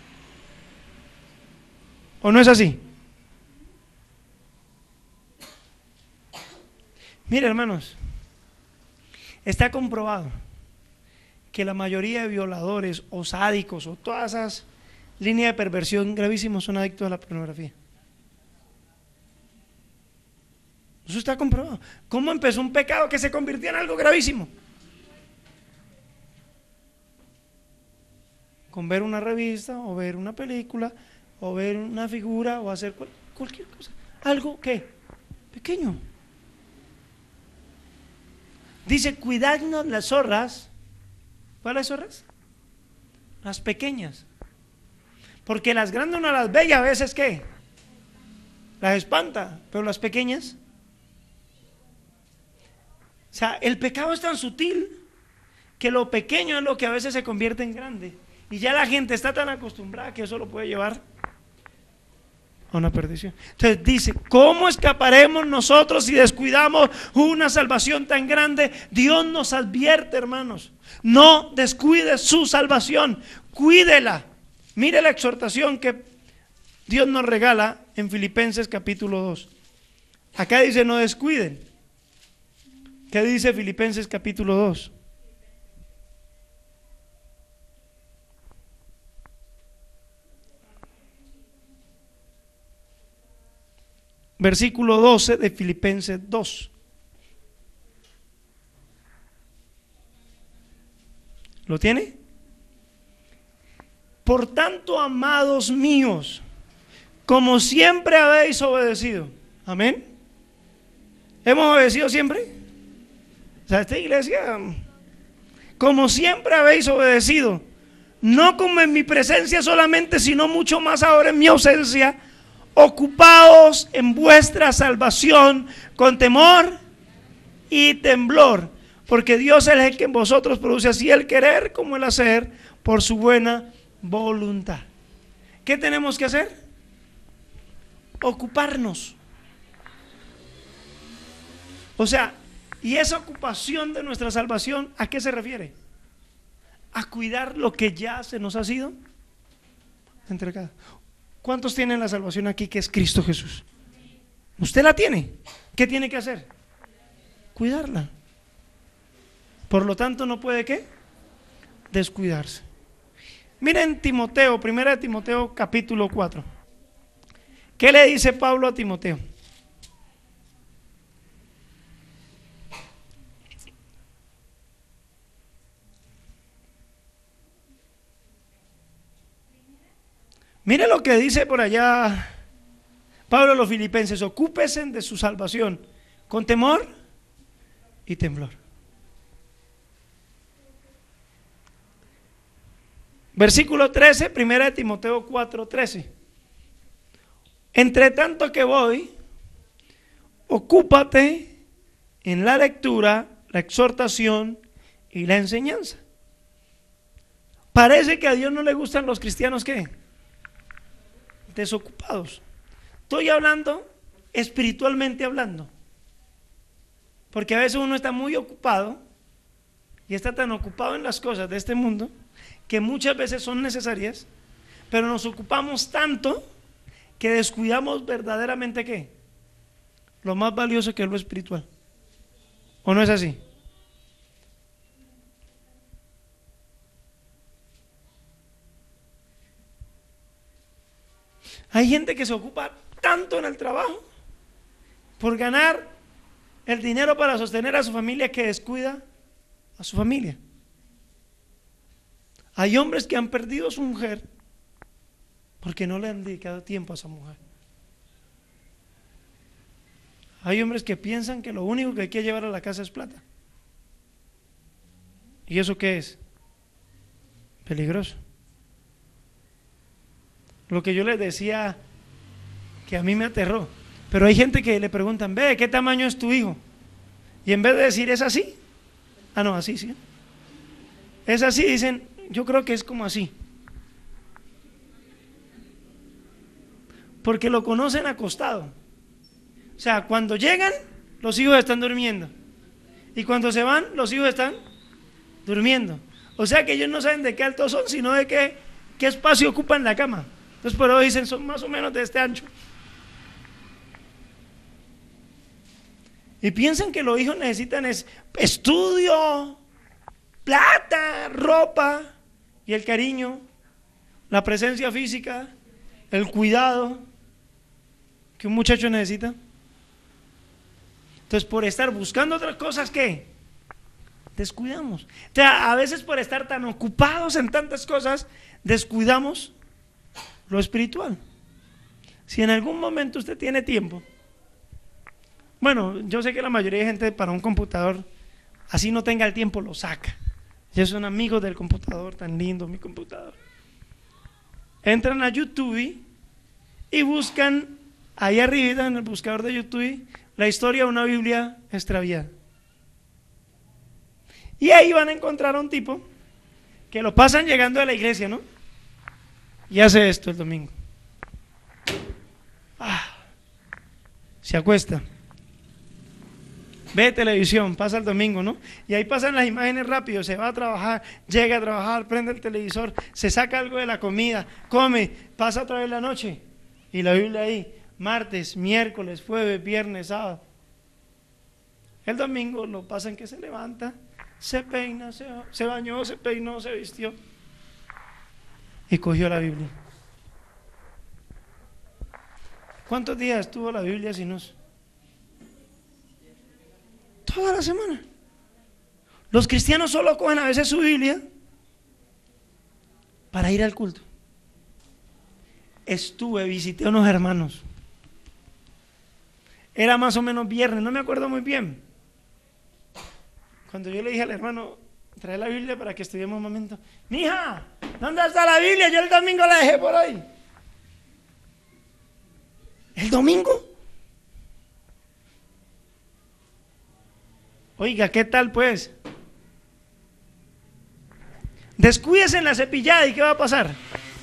¿O no es así? Mire, hermanos, está comprobado que la mayoría de violadores o sádicos o todas esas líneas de perversión gravísimos son adictos a la pornografía. Eso está comprobado. ¿Cómo empezó un pecado que se convirtió en algo gravísimo? Con ver una revista o ver una película o ver una figura o hacer cualquier cosa. Algo que pequeño. Dice, cuidadnos las zorras. ¿Cuáles zorras? Las pequeñas. Porque las grandes uno las ve y a veces ¿qué? Las espanta, pero las pequeñas. O sea, el pecado es tan sutil que lo pequeño es lo que a veces se convierte en grande. Y ya la gente está tan acostumbrada que eso lo puede llevar a una perdición. Entonces dice, ¿cómo escaparemos nosotros si descuidamos una salvación tan grande? Dios nos advierte, hermanos, no descuide su salvación, cuídela. Mire la exhortación que Dios nos regala en Filipenses capítulo 2. Acá dice no descuiden. ¿Qué dice Filipenses capítulo 2? Versículo 12 de Filipenses 2. ¿Lo tiene? Por tanto, amados míos, como siempre habéis obedecido. Amén. ¿Hemos obedecido siempre? O sea, esta iglesia, como siempre habéis obedecido, no como en mi presencia solamente, sino mucho más ahora en mi ausencia, ocupaos en vuestra salvación con temor y temblor, porque Dios es el que en vosotros produce así el querer como el hacer por su buena voluntad. ¿Qué tenemos que hacer? Ocuparnos. O sea, y esa ocupación de nuestra salvación, ¿a qué se refiere? A cuidar lo que ya se nos ha sido entregado. ¿Cuántos tienen la salvación aquí que es Cristo Jesús? ¿Usted la tiene? ¿Qué tiene que hacer? Cuidarla. Por lo tanto, no puede ¿qué? Descuidarse. Miren Timoteo, 1 Timoteo capítulo 4. ¿Qué le dice Pablo a Timoteo? Mire lo que dice por allá Pablo a los filipenses: ocúpese de su salvación con temor y temblor. Versículo 13, 1 Timoteo 4, 13. Entre tanto que voy, ocúpate en la lectura, la exhortación y la enseñanza. Parece que a Dios no le gustan los cristianos ¿qué? Desocupados. Estoy hablando espiritualmente hablando, porque a veces uno está muy ocupado y está tan ocupado en las cosas de este mundo que muchas veces son necesarias, pero nos ocupamos tanto que descuidamos verdaderamente ¿qué? Lo más valioso, que es lo espiritual. ¿O no es así? Hay gente que se ocupa tanto en el trabajo por ganar el dinero para sostener a su familia que descuida a su familia. Hay hombres que han perdido a su mujer porque no le han dedicado tiempo a esa mujer. Hay hombres que piensan que lo único que hay que llevar a la casa es plata. ¿Y eso qué es? Peligroso. Lo que yo les decía, que a mí me aterró, pero hay gente que le preguntan: ve, ¿qué tamaño es tu hijo? Y en vez de decir es así, no, así, sí, es así, dicen, yo creo que es como así. Porque lo conocen acostado. O sea, cuando llegan, los hijos están durmiendo. Y cuando se van, los hijos están durmiendo. O sea que ellos no saben de qué altos son, sino de qué espacio ocupan la cama. Entonces por eso dicen, son más o menos de este ancho. Y piensan que los hijos necesitan estudio, plata, ropa y el cariño, la presencia física, el cuidado que un muchacho necesita. Entonces, por estar buscando otras cosas, ¿qué? Descuidamos. O sea, a veces por estar tan ocupados en tantas cosas, descuidamos lo espiritual. Si en algún momento usted tiene tiempo, bueno, yo sé que la mayoría de gente para un computador, así no tenga el tiempo, lo saca. Ellos son amigos del computador, tan lindo mi computador. Entran a YouTube y buscan ahí arriba en el buscador de YouTube la historia de una Biblia extraviada. Y ahí van a encontrar a un tipo que lo pasan llegando a la iglesia, ¿no? Y hace esto el domingo. Se acuesta. Ve televisión, pasa el domingo, ¿no? Y ahí pasan las imágenes rápido, se va a trabajar, llega a trabajar, prende el televisor, se saca algo de la comida, come, pasa otra vez la noche. Y la Biblia ahí, martes, miércoles, jueves, viernes, sábado. El domingo lo pasan que se levanta, se peina, se bañó, se peinó, se vistió y cogió la Biblia. ¿Cuántos días estuvo la Biblia sin uso? Toda la semana. Los cristianos solo cogen a veces su Biblia para ir al culto. Visité a unos hermanos. Era más o menos viernes, no me acuerdo muy bien. Cuando yo le dije al hermano, trae la Biblia para que estudiemos un momento. Mija, ¿dónde está la Biblia? Yo el domingo la dejé por ahí. ¿El domingo? Oiga, ¿qué tal pues? Descuídese en la cepillada y ¿qué va a pasar?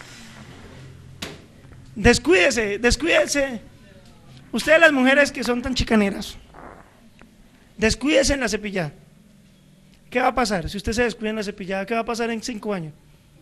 Descuídese. Ustedes las mujeres que son tan chicaneras, descuídese en la cepillada. ¿Qué va a pasar? Si usted se descuida en la cepillada, ¿qué va a pasar en 5 años?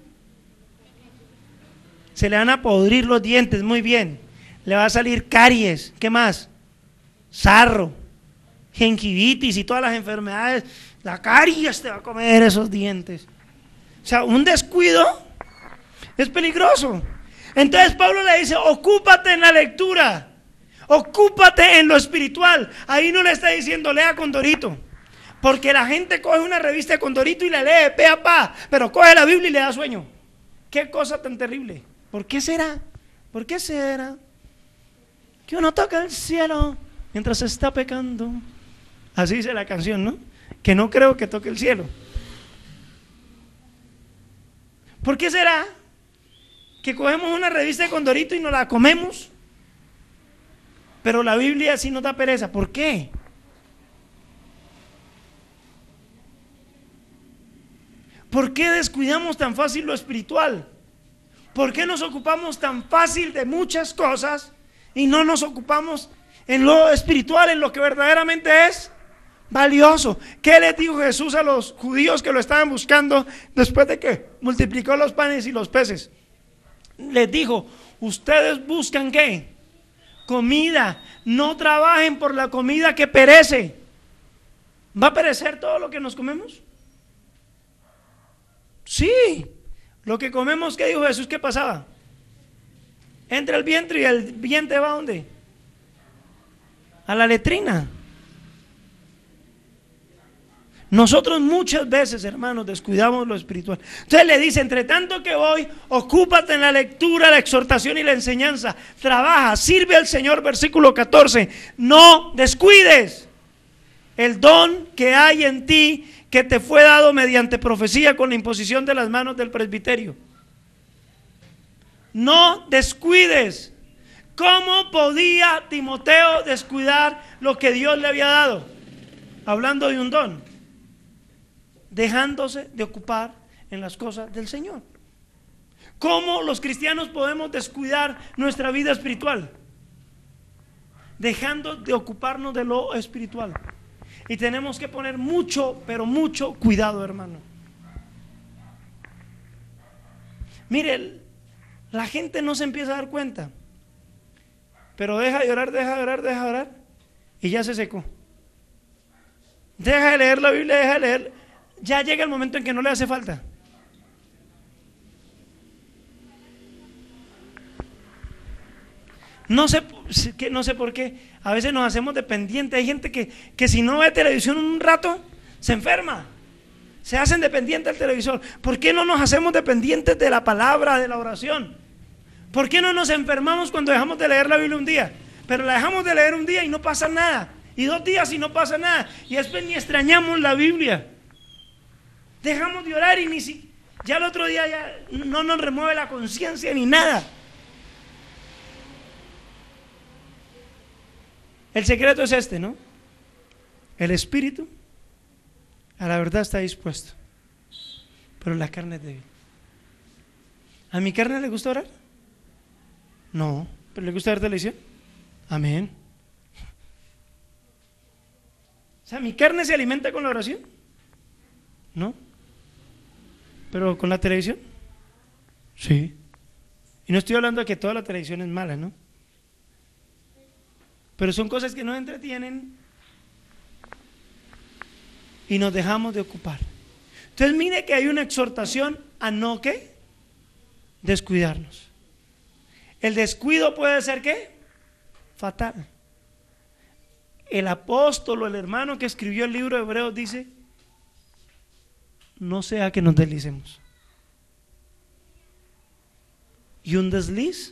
Se le van a podrir los dientes, muy bien. Le va a salir caries, ¿qué más? Sarro, gingivitis y todas las enfermedades. La caries te va a comer esos dientes. O sea, un descuido es peligroso. Entonces Pablo le dice, ocúpate en la lectura, ocúpate en lo espiritual. Ahí no le está diciendo lea Condorito, porque la gente coge una revista de Condorito y la lee pe a pa, pero coge la Biblia y le da sueño. Qué cosa tan terrible. ¿Por qué será? ¿Por qué será que uno toca el cielo mientras está pecando? Así dice la canción, ¿no? Que no creo que toque el cielo. ¿Por qué será que cogemos una revista de Condorito y nos la comemos, pero la Biblia sí nos da pereza? ¿Por qué? ¿Por qué descuidamos tan fácil lo espiritual? ¿Por qué nos ocupamos tan fácil de muchas cosas y no nos ocupamos en lo espiritual, en lo que verdaderamente es valioso? ¿Qué le dijo Jesús a los judíos que lo estaban buscando después de que multiplicó los panes y los peces? Les dijo, ustedes buscan ¿qué? Comida. No trabajen por la comida que perece. ¿Va a perecer todo lo que nos comemos? Sí. Lo que comemos, ¿qué dijo Jesús? ¿Qué pasaba? Entra el vientre y el vientre va ¿a dónde? A la letrina. Nosotros muchas veces, hermanos, descuidamos lo espiritual. Entonces le dice, entre tanto que voy, ocúpate en la lectura, la exhortación y la enseñanza. Trabaja, sirve al Señor, versículo 14. No descuides el don que hay en ti, que te fue dado mediante profecía con la imposición de las manos del presbiterio. No descuides. ¿Cómo podía Timoteo descuidar lo que Dios le había dado? Hablando de un don. Dejándose de ocupar en las cosas del Señor. ¿Cómo los cristianos podemos descuidar nuestra vida espiritual? Dejando de ocuparnos de lo espiritual. Y tenemos que poner mucho, pero mucho cuidado, hermano. Mire, la gente no se empieza a dar cuenta, pero deja de orar y ya se secó. Deja de leer la Biblia, deja de leer. Ya llega el momento en que no le hace falta. No sé por qué. A veces nos hacemos dependientes. Hay gente que si no ve televisión un rato, se enferma. Se hacen dependientes del televisor. ¿Por qué no nos hacemos dependientes de la palabra, de la oración? ¿Por qué no nos enfermamos cuando dejamos de leer la Biblia un día? Pero la dejamos de leer un día y no pasa nada. Y 2 días y no pasa nada. Y después ni extrañamos la Biblia. Dejamos de orar y ya el otro día ya no nos remueve la conciencia ni nada. El secreto es este, ¿no? El espíritu a la verdad está dispuesto, pero la carne es débil. ¿A mi carne le gusta orar? No. ¿Pero le gusta ver televisión? Amén. O sea, ¿mi carne se alimenta con la oración? No. ¿Pero con la televisión? Sí. Y no estoy hablando de que toda la televisión es mala, ¿no? Pero son cosas que nos entretienen y nos dejamos de ocupar. Entonces mire que hay una exhortación a no ¿qué? Descuidarnos. El descuido puede ser ¿qué? Fatal. El apóstol o el hermano que escribió el libro de Hebreos dice: no sea que nos deslicemos. Y un desliz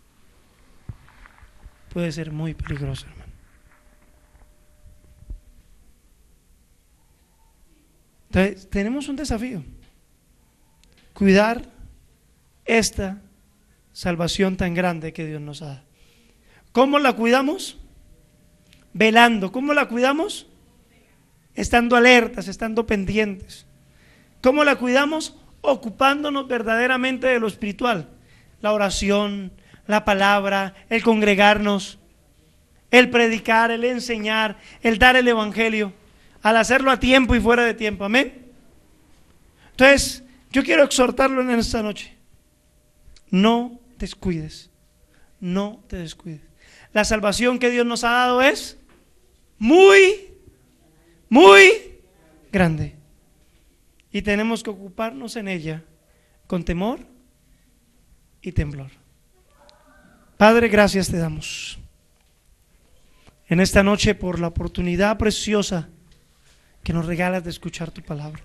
puede ser muy peligroso, hermano. Entonces, tenemos un desafío: cuidar esta salvación tan grande que Dios nos ha dado. ¿Cómo la cuidamos? Velando. ¿Cómo la cuidamos? Estando alertas, estando pendientes. ¿Cómo la cuidamos? Ocupándonos verdaderamente de lo espiritual. La oración, la palabra, el congregarnos, el predicar, el enseñar, el dar el evangelio, al hacerlo a tiempo y fuera de tiempo. Amén. Entonces, yo quiero exhortarlo en esta noche: no descuides, no te descuides. La salvación que Dios nos ha dado es muy, muy grande, y tenemos que ocuparnos en ella con temor y temblor. Padre, gracias te damos en esta noche por la oportunidad preciosa que nos regalas de escuchar tu palabra.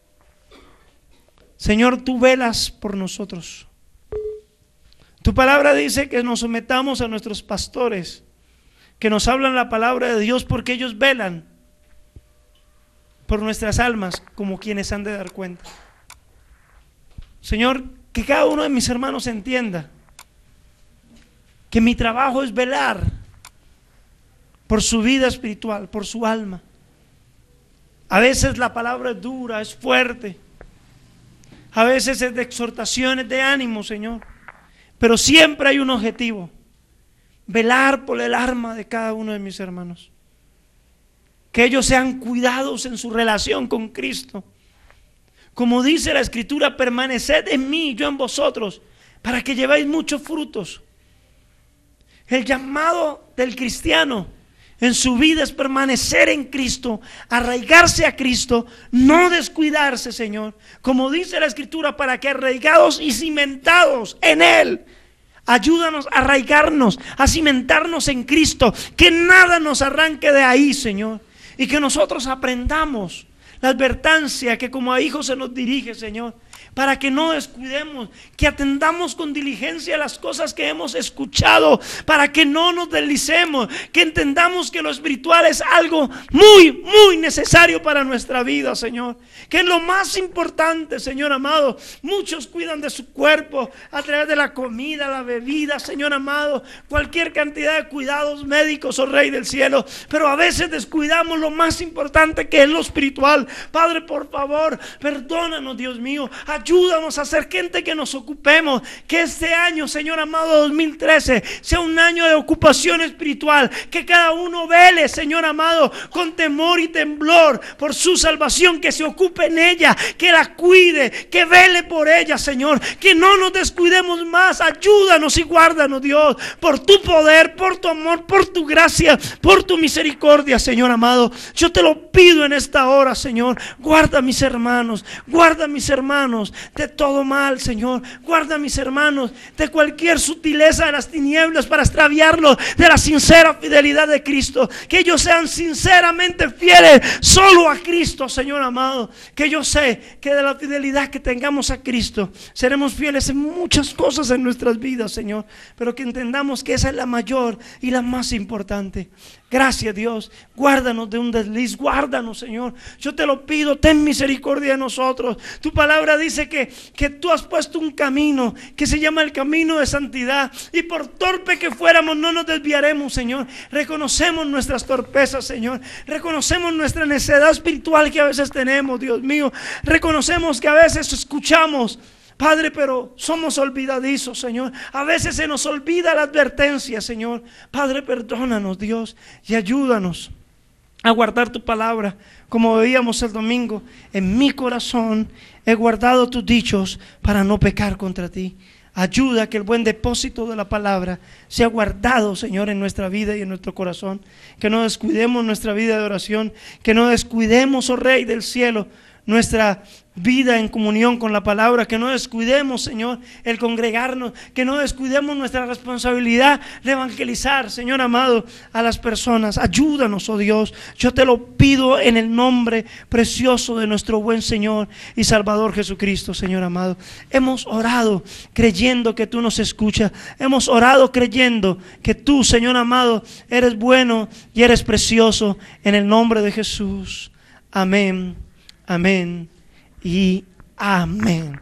Señor, tú velas por nosotros. Tu palabra dice que nos sometamos a nuestros pastores, que nos hablan la palabra de Dios, porque ellos velan por nuestras almas como quienes han de dar cuenta. Señor, que cada uno de mis hermanos entienda que mi trabajo es velar por su vida espiritual, por su alma. A veces la palabra es dura, es fuerte. A veces es de exhortaciones, de ánimo, Señor. Pero siempre hay un objetivo: velar por el alma de cada uno de mis hermanos. Que ellos sean cuidados en su relación con Cristo. Como dice la Escritura: permaneced en mí, yo en vosotros, para que llevéis muchos frutos. El llamado del cristiano en su vida es permanecer en Cristo, arraigarse a Cristo, no descuidarse, Señor. Como dice la Escritura, para que arraigados y cimentados en Él, ayúdanos a arraigarnos, a cimentarnos en Cristo, que nada nos arranque de ahí, Señor, y que nosotros aprendamos la advertencia que como a hijos se nos dirige, Señor, para que no descuidemos, que atendamos con diligencia las cosas que hemos escuchado, para que no nos deslicemos, que entendamos que lo espiritual es algo muy, muy necesario para nuestra vida, Señor, que es lo más importante, Señor amado. Muchos cuidan de su cuerpo a través de la comida, la bebida, Señor amado, cualquier cantidad de cuidados médicos, oh Rey del cielo, pero a veces descuidamos lo más importante, que es lo espiritual. Padre, por favor, perdónanos, Dios mío, Ayúdanos a ser gente que nos ocupemos. Que este año, Señor amado, 2013, sea un año de ocupación espiritual. Que cada uno vele, Señor amado, con temor y temblor por su salvación. Que se ocupe en ella, que la cuide, que vele por ella, Señor. Que no nos descuidemos más. Ayúdanos y guárdanos, Dios, por tu poder, por tu amor, por tu gracia, por tu misericordia, Señor amado. Yo te lo pido en esta hora, Señor. Guarda a mis hermanos de todo mal, Señor. Guarda a mis hermanos de cualquier sutileza de las tinieblas para extraviarlos de la sincera fidelidad de Cristo. Que ellos sean sinceramente fieles solo a Cristo, Señor amado. Que yo sé que de la fidelidad que tengamos a Cristo seremos fieles en muchas cosas en nuestras vidas, Señor, pero que entendamos que esa es la mayor y la más importante. Gracias, Dios. Guárdanos de un desliz. Guárdanos, Señor. Yo te lo pido. Ten misericordia de nosotros. Tu palabra dice que tú has puesto un camino que se llama el camino de santidad. Y por torpe que fuéramos, no nos desviaremos, Señor. Reconocemos nuestras torpezas, Señor. Reconocemos nuestra necedad espiritual que a veces tenemos, Dios mío. Reconocemos que a veces escuchamos, Padre, pero somos olvidadizos, Señor. A veces se nos olvida la advertencia, Señor. Padre, perdónanos, Dios, y ayúdanos a guardar tu palabra. Como veíamos el domingo, en mi corazón he guardado tus dichos para no pecar contra ti. Ayuda a que el buen depósito de la palabra sea guardado, Señor, en nuestra vida y en nuestro corazón. Que no descuidemos nuestra vida de oración. Que no descuidemos, oh Rey del cielo, nuestra vida en comunión con la palabra. Que no descuidemos, Señor, el congregarnos. Que no descuidemos nuestra responsabilidad de evangelizar, Señor amado, a las personas. Ayúdanos, oh Dios. Yo te lo pido en el nombre precioso de nuestro buen Señor y Salvador Jesucristo, Señor amado. Hemos orado creyendo que tú nos escuchas. Hemos orado creyendo que tú, Señor amado, eres bueno y eres precioso. En el nombre de Jesús. Amén. Amén y amén.